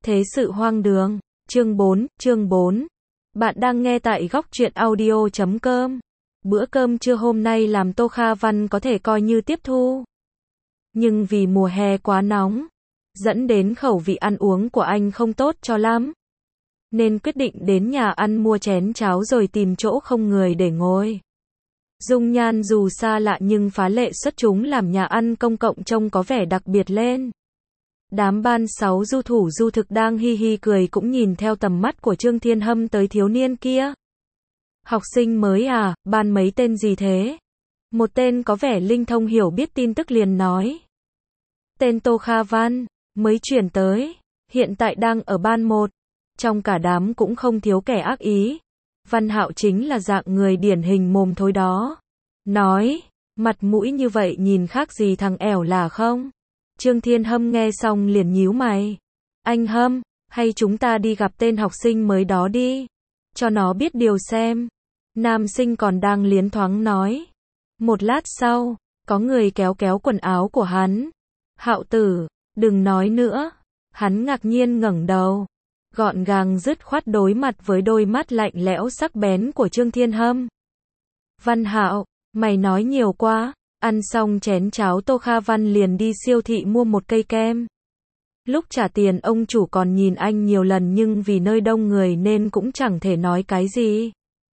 Thế sự hoang đường. Chương 4. Bạn đang nghe tại góc truyện audio.com. Bữa cơm trưa hôm nay làm Tô Kha Văn có thể coi như tiếp thu. Nhưng vì mùa hè quá nóng, dẫn đến khẩu vị ăn uống của anh không tốt cho lắm. Nên quyết định đến nhà ăn mua chén cháo rồi tìm chỗ không người để ngồi. Dung nhan dù xa lạ nhưng phá lệ xuất chúng làm nhà ăn công cộng trông có vẻ đặc biệt lên. Đám ban 6 du thủ du thực đang hi hi cười cũng nhìn theo tầm mắt của Trương Thiên Hâm tới thiếu niên kia. Học sinh mới à, ban mấy tên gì thế? Một tên có vẻ linh thông hiểu biết tin tức liền nói. Tên Tô Kha Văn, mới chuyển tới, hiện tại đang ở ban 1. Trong cả đám cũng không thiếu kẻ ác ý. Văn Hạo chính là dạng người điển hình mồm thối đó. Nói, mặt mũi như vậy nhìn khác gì thằng ẻo là không? Trương Thiên Hâm nghe xong liền nhíu mày. Anh Hâm, hay chúng ta đi gặp tên học sinh mới đó đi. Cho nó biết điều xem. Nam sinh còn đang liến thoáng nói. Một lát sau, có người kéo kéo quần áo của hắn. Hạo tử, đừng nói nữa. Hắn ngạc nhiên ngẩng đầu. Gọn gàng dứt khoát đối mặt với đôi mắt lạnh lẽo sắc bén của Trương Thiên Hâm. Văn Hạo, mày nói nhiều quá. Ăn xong chén cháo Tô Kha Văn liền đi siêu thị mua một cây kem. Lúc trả tiền ông chủ còn nhìn anh nhiều lần nhưng vì nơi đông người nên cũng chẳng thể nói cái gì.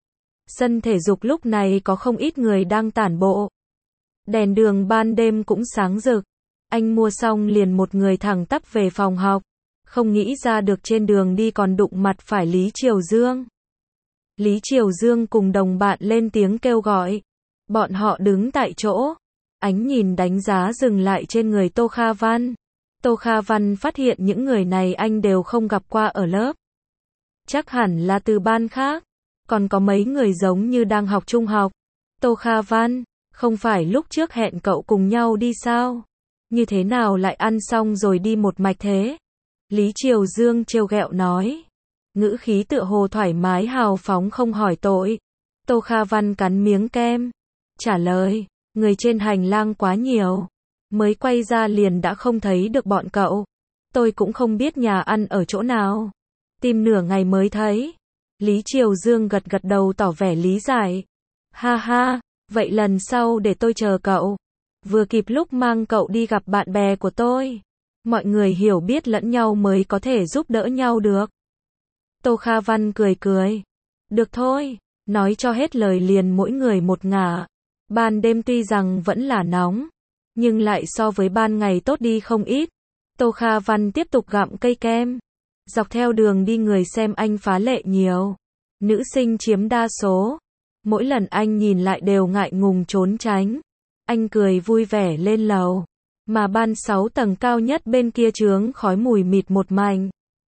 Sân thể dục lúc này có không ít người đang tản bộ. Đèn đường ban đêm cũng sáng rực. Anh mua xong liền một người thẳng tắp về phòng học. Không nghĩ ra được trên đường đi còn đụng mặt phải Lý Triều Dương. Lý Triều Dương cùng đồng bạn lên tiếng kêu gọi. Bọn họ đứng tại chỗ. Ánh nhìn đánh giá dừng lại trên người Tô Kha Văn. Tô Kha Văn phát hiện những người này anh đều không gặp qua ở lớp. Chắc hẳn là từ ban khác. Còn có mấy người giống như đang học trung học. Tô Kha Văn, không phải lúc trước hẹn cậu cùng nhau đi sao? Như thế nào lại ăn xong rồi đi một mạch thế? Lý Triều Dương trêu ghẹo nói. Ngữ khí tựa hồ thoải mái hào phóng không hỏi tội. Tô Kha Văn cắn miếng kem. Trả lời, người trên hành lang quá nhiều. Mới quay ra liền đã không thấy được bọn cậu. Tôi cũng không biết nhà ăn ở chỗ nào. Tìm nửa ngày mới thấy. Lý Triều Dương gật gật đầu tỏ vẻ lý giải. Ha ha, vậy lần sau để tôi chờ cậu. Vừa kịp lúc mang cậu đi gặp bạn bè của tôi. Mọi người hiểu biết lẫn nhau mới có thể giúp đỡ nhau được. Tô Kha Văn cười cười. Được thôi, nói cho hết lời liền mỗi người một ngả. Ban đêm tuy rằng vẫn là nóng, nhưng lại so với ban ngày tốt đi không ít. Tô Kha Văn tiếp tục gặm cây kem. Dọc theo đường đi người xem anh phá lệ nhiều. Nữ sinh chiếm đa số. Mỗi lần anh nhìn lại đều ngại ngùng trốn tránh. Anh cười vui vẻ lên lầu. Mà ban 6 tầng cao nhất bên kia chướng khói mùi mịt một mảnh.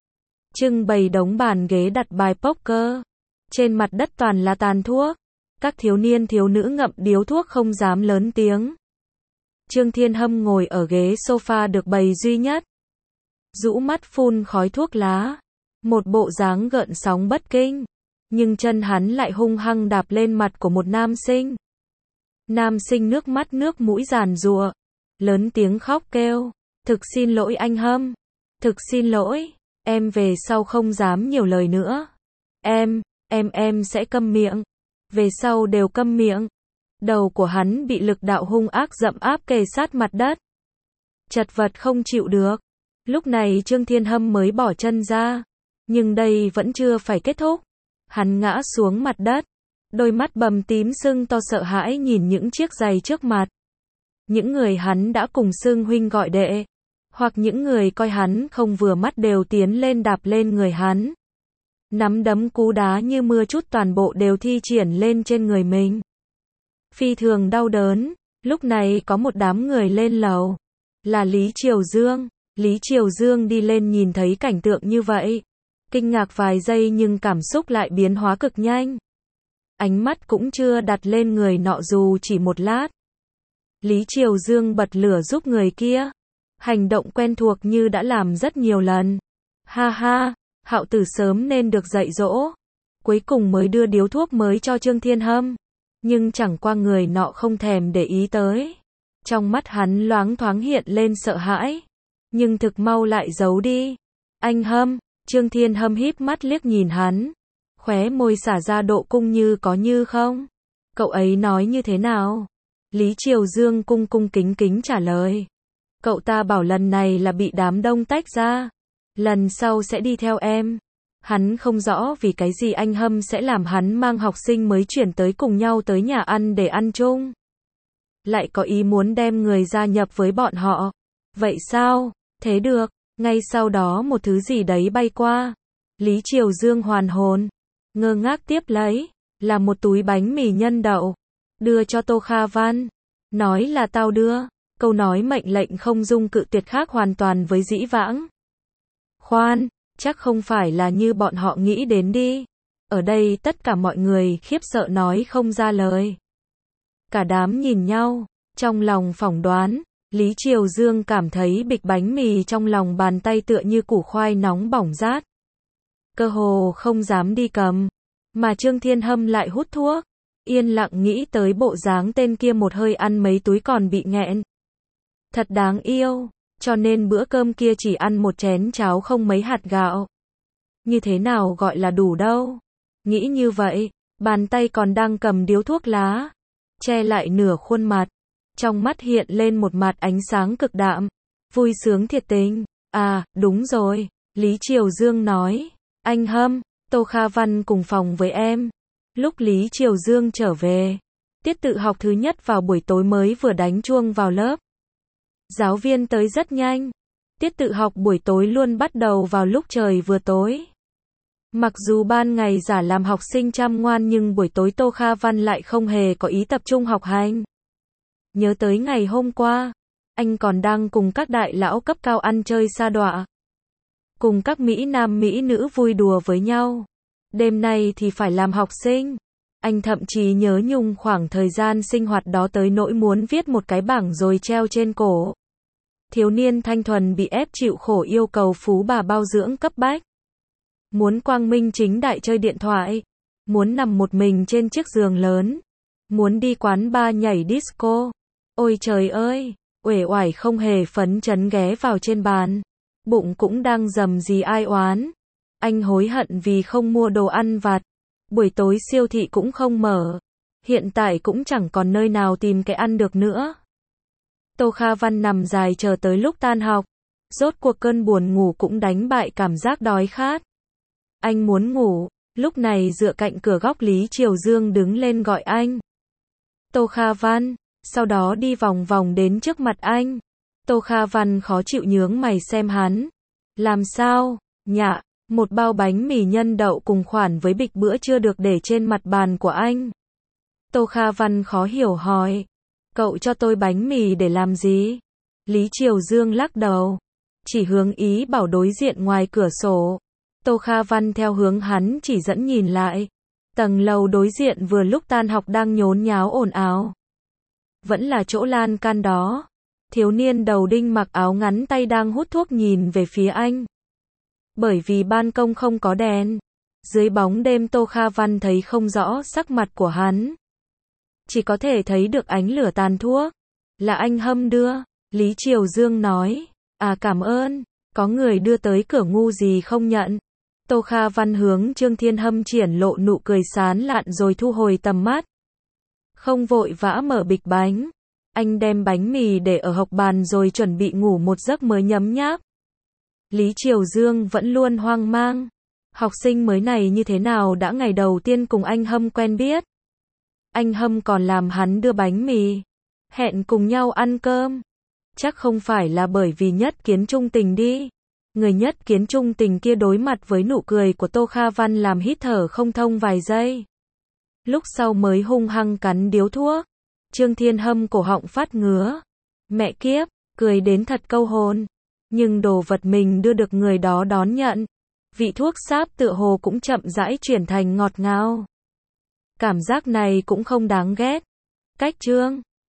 Trưng bày đống bàn ghế đặt bài poker. Trên mặt đất toàn là tàn thuốc. Các thiếu niên thiếu nữ ngậm điếu thuốc không dám lớn tiếng. Trương Thiên Hâm ngồi ở ghế sofa được bày duy nhất. Rũ mắt phun khói thuốc lá. Một bộ dáng gợn sóng bất kinh. Nhưng chân hắn lại hung hăng đạp lên mặt của một nam sinh. Nam sinh nước mắt nước mũi giàn giụa. Lớn tiếng khóc kêu. Thực xin lỗi anh Hâm. Thực xin lỗi. Em về sau không dám nhiều lời nữa. Em sẽ câm miệng. Về sau đều câm miệng. Đầu của hắn bị lực đạo hung ác dậm áp kề sát mặt đất. Chật vật không chịu được. Lúc này Trương Thiên Hâm mới bỏ chân ra. Nhưng đây vẫn chưa phải kết thúc. Hắn ngã xuống mặt đất. Đôi mắt bầm tím sưng to sợ hãi nhìn những chiếc giày trước mặt. Những người hắn đã cùng xưng huynh gọi đệ. Hoặc những người coi hắn không vừa mắt đều tiến lên đạp lên người hắn. Nắm đấm cú đá như mưa trút toàn bộ đều thi triển lên trên người mình. Phi thường đau đớn. Lúc này có một đám người lên lầu. Là Lý Triều Dương. Lý Triều Dương đi lên nhìn thấy cảnh tượng như vậy. Kinh ngạc vài giây nhưng cảm xúc lại biến hóa cực nhanh. Ánh mắt cũng chưa đặt lên người nọ dù chỉ một lát. Lý Triều Dương bật lửa giúp người kia. Hành động quen thuộc như đã làm rất nhiều lần. Ha ha, Hạo tử sớm nên được dạy dỗ. Cuối cùng mới đưa điếu thuốc mới cho Trương Thiên Hâm. Nhưng chẳng qua người nọ không thèm để ý tới. Trong mắt hắn loáng thoáng hiện lên sợ hãi. Nhưng thực mau lại giấu đi. Anh Hâm, Trương Thiên Hâm híp mắt liếc nhìn hắn. Khóe môi xả ra độ cung như có như không. Cậu ấy nói như thế nào? Lý Triều Dương cung cung kính kính trả lời. Cậu ta bảo lần này là bị đám đông tách ra. Lần sau sẽ đi theo em. Hắn không rõ vì cái gì anh Hâm sẽ làm hắn mang học sinh mới chuyển tới cùng nhau tới nhà ăn để ăn chung. Lại có ý muốn đem người gia nhập với bọn họ. Vậy sao? Thế được. Ngay sau đó một thứ gì đấy bay qua. Lý Triều Dương hoàn hồn. Ngơ ngác tiếp lấy. Là một túi bánh mì nhân đậu. Đưa cho Tô Kha Văn. Nói là tao đưa. Câu nói mệnh lệnh không dung cự tuyệt khác hoàn toàn với dĩ vãng. Khoan, chắc không phải là như bọn họ nghĩ đến đi. Ở đây tất cả mọi người khiếp sợ nói không ra lời. Cả đám nhìn nhau, trong lòng phỏng đoán, Lý Triều Dương cảm thấy bịch bánh mì trong lòng bàn tay tựa như củ khoai nóng bỏng rát. Cơ hồ không dám đi cầm, mà Trương Thiên Hâm lại hút thuốc, yên lặng nghĩ tới bộ dáng tên kia một hơi ăn mấy túi còn bị nghẹn. Thật đáng yêu, cho nên bữa cơm kia chỉ ăn một chén cháo không mấy hạt gạo. Như thế nào gọi là đủ đâu. Nghĩ như vậy, bàn tay còn đang cầm điếu thuốc lá, che lại nửa khuôn mặt. Trong mắt hiện lên một mặt ánh sáng cực đạm, vui sướng thiệt tình. À, đúng rồi, Lý Triều Dương nói, anh Hâm, Tô Kha Văn cùng phòng với em. Lúc Lý Triều Dương trở về, tiết tự học thứ nhất vào buổi tối mới vừa đánh chuông vào lớp. Giáo viên tới rất nhanh. Tiết tự học buổi tối luôn bắt đầu vào lúc trời vừa tối. Mặc dù ban ngày giả làm học sinh chăm ngoan nhưng buổi tối Tô Kha Văn lại không hề có ý tập trung học hành. Nhớ tới ngày hôm qua, anh còn đang cùng các đại lão cấp cao ăn chơi sa đọa. Cùng các Mỹ Nam Mỹ nữ vui đùa với nhau. Đêm nay thì phải làm học sinh. Anh thậm chí nhớ nhung khoảng thời gian sinh hoạt đó tới nỗi muốn viết một cái bảng rồi treo trên cổ. Thiếu niên thanh thuần bị ép chịu khổ yêu cầu phú bà bao dưỡng cấp bách. Muốn quang minh chính đại chơi điện thoại. Muốn nằm một mình trên chiếc giường lớn. Muốn đi quán bar nhảy disco. Ôi trời ơi, uể oải không hề phấn chấn ghé vào trên bàn. Bụng cũng đang rầm rì ai oán. Anh hối hận vì không mua đồ ăn vặt. Buổi tối siêu thị cũng không mở. Hiện tại cũng chẳng còn nơi nào tìm cái ăn được nữa. Tô Kha Văn nằm dài chờ tới lúc tan học. Rốt cuộc cơn buồn ngủ cũng đánh bại cảm giác đói khát. Anh muốn ngủ. Lúc này dựa cạnh cửa góc Lý Triều Dương đứng lên gọi anh. Tô Kha Văn. Sau đó đi vòng vòng đến trước mặt anh. Tô Kha Văn khó chịu nhướng mày xem hắn. Làm sao? Nhạ. Một bao bánh mì nhân đậu cùng khoản với bịch bữa trưa được để trên mặt bàn của anh. Tô Kha Văn khó hiểu hỏi. Cậu cho tôi bánh mì để làm gì? Lý Triều Dương lắc đầu. Chỉ hướng ý bảo đối diện ngoài cửa sổ. Tô Kha Văn theo hướng hắn chỉ dẫn nhìn lại. Tầng lầu đối diện vừa lúc tan học đang nhốn nháo ồn ào. Vẫn là chỗ lan can đó. Thiếu niên đầu đinh mặc áo ngắn tay đang hút thuốc nhìn về phía anh. Bởi vì ban công không có đèn. Dưới bóng đêm Tô Kha Văn thấy không rõ sắc mặt của hắn. Chỉ có thể thấy được ánh lửa tàn thuốc. Là anh Hâm đưa. Lý Triều Dương nói. À cảm ơn. Có người đưa tới cửa ngu gì không nhận. Tô Kha Văn hướng Trương Thiên Hâm triển lộ nụ cười sán lạn rồi thu hồi tầm mắt. Không vội vã mở bịch bánh. Anh đem bánh mì để ở hộc bàn rồi chuẩn bị ngủ một giấc mới nhấm nháp. Lý Triều Dương vẫn luôn hoang mang. Học sinh mới này như thế nào đã ngày đầu tiên cùng anh Hâm quen biết. Anh Hâm còn làm hắn đưa bánh mì. Hẹn cùng nhau ăn cơm. Chắc không phải là bởi vì nhất kiến trung tình đi. Người nhất kiến trung tình kia đối mặt với nụ cười của Tô Kha Văn làm hít thở không thông vài giây. Lúc sau mới hung hăng cắn điếu thuốc. Trương Thiên Hâm cổ họng phát ngứa. Mẹ kiếp, cười đến thật câu hồn. Nhưng đồ vật mình đưa được người đó đón nhận. Vị thuốc sáp tựa hồ cũng chậm rãi chuyển thành ngọt ngào. Cảm giác này cũng không đáng ghét. Cách Trương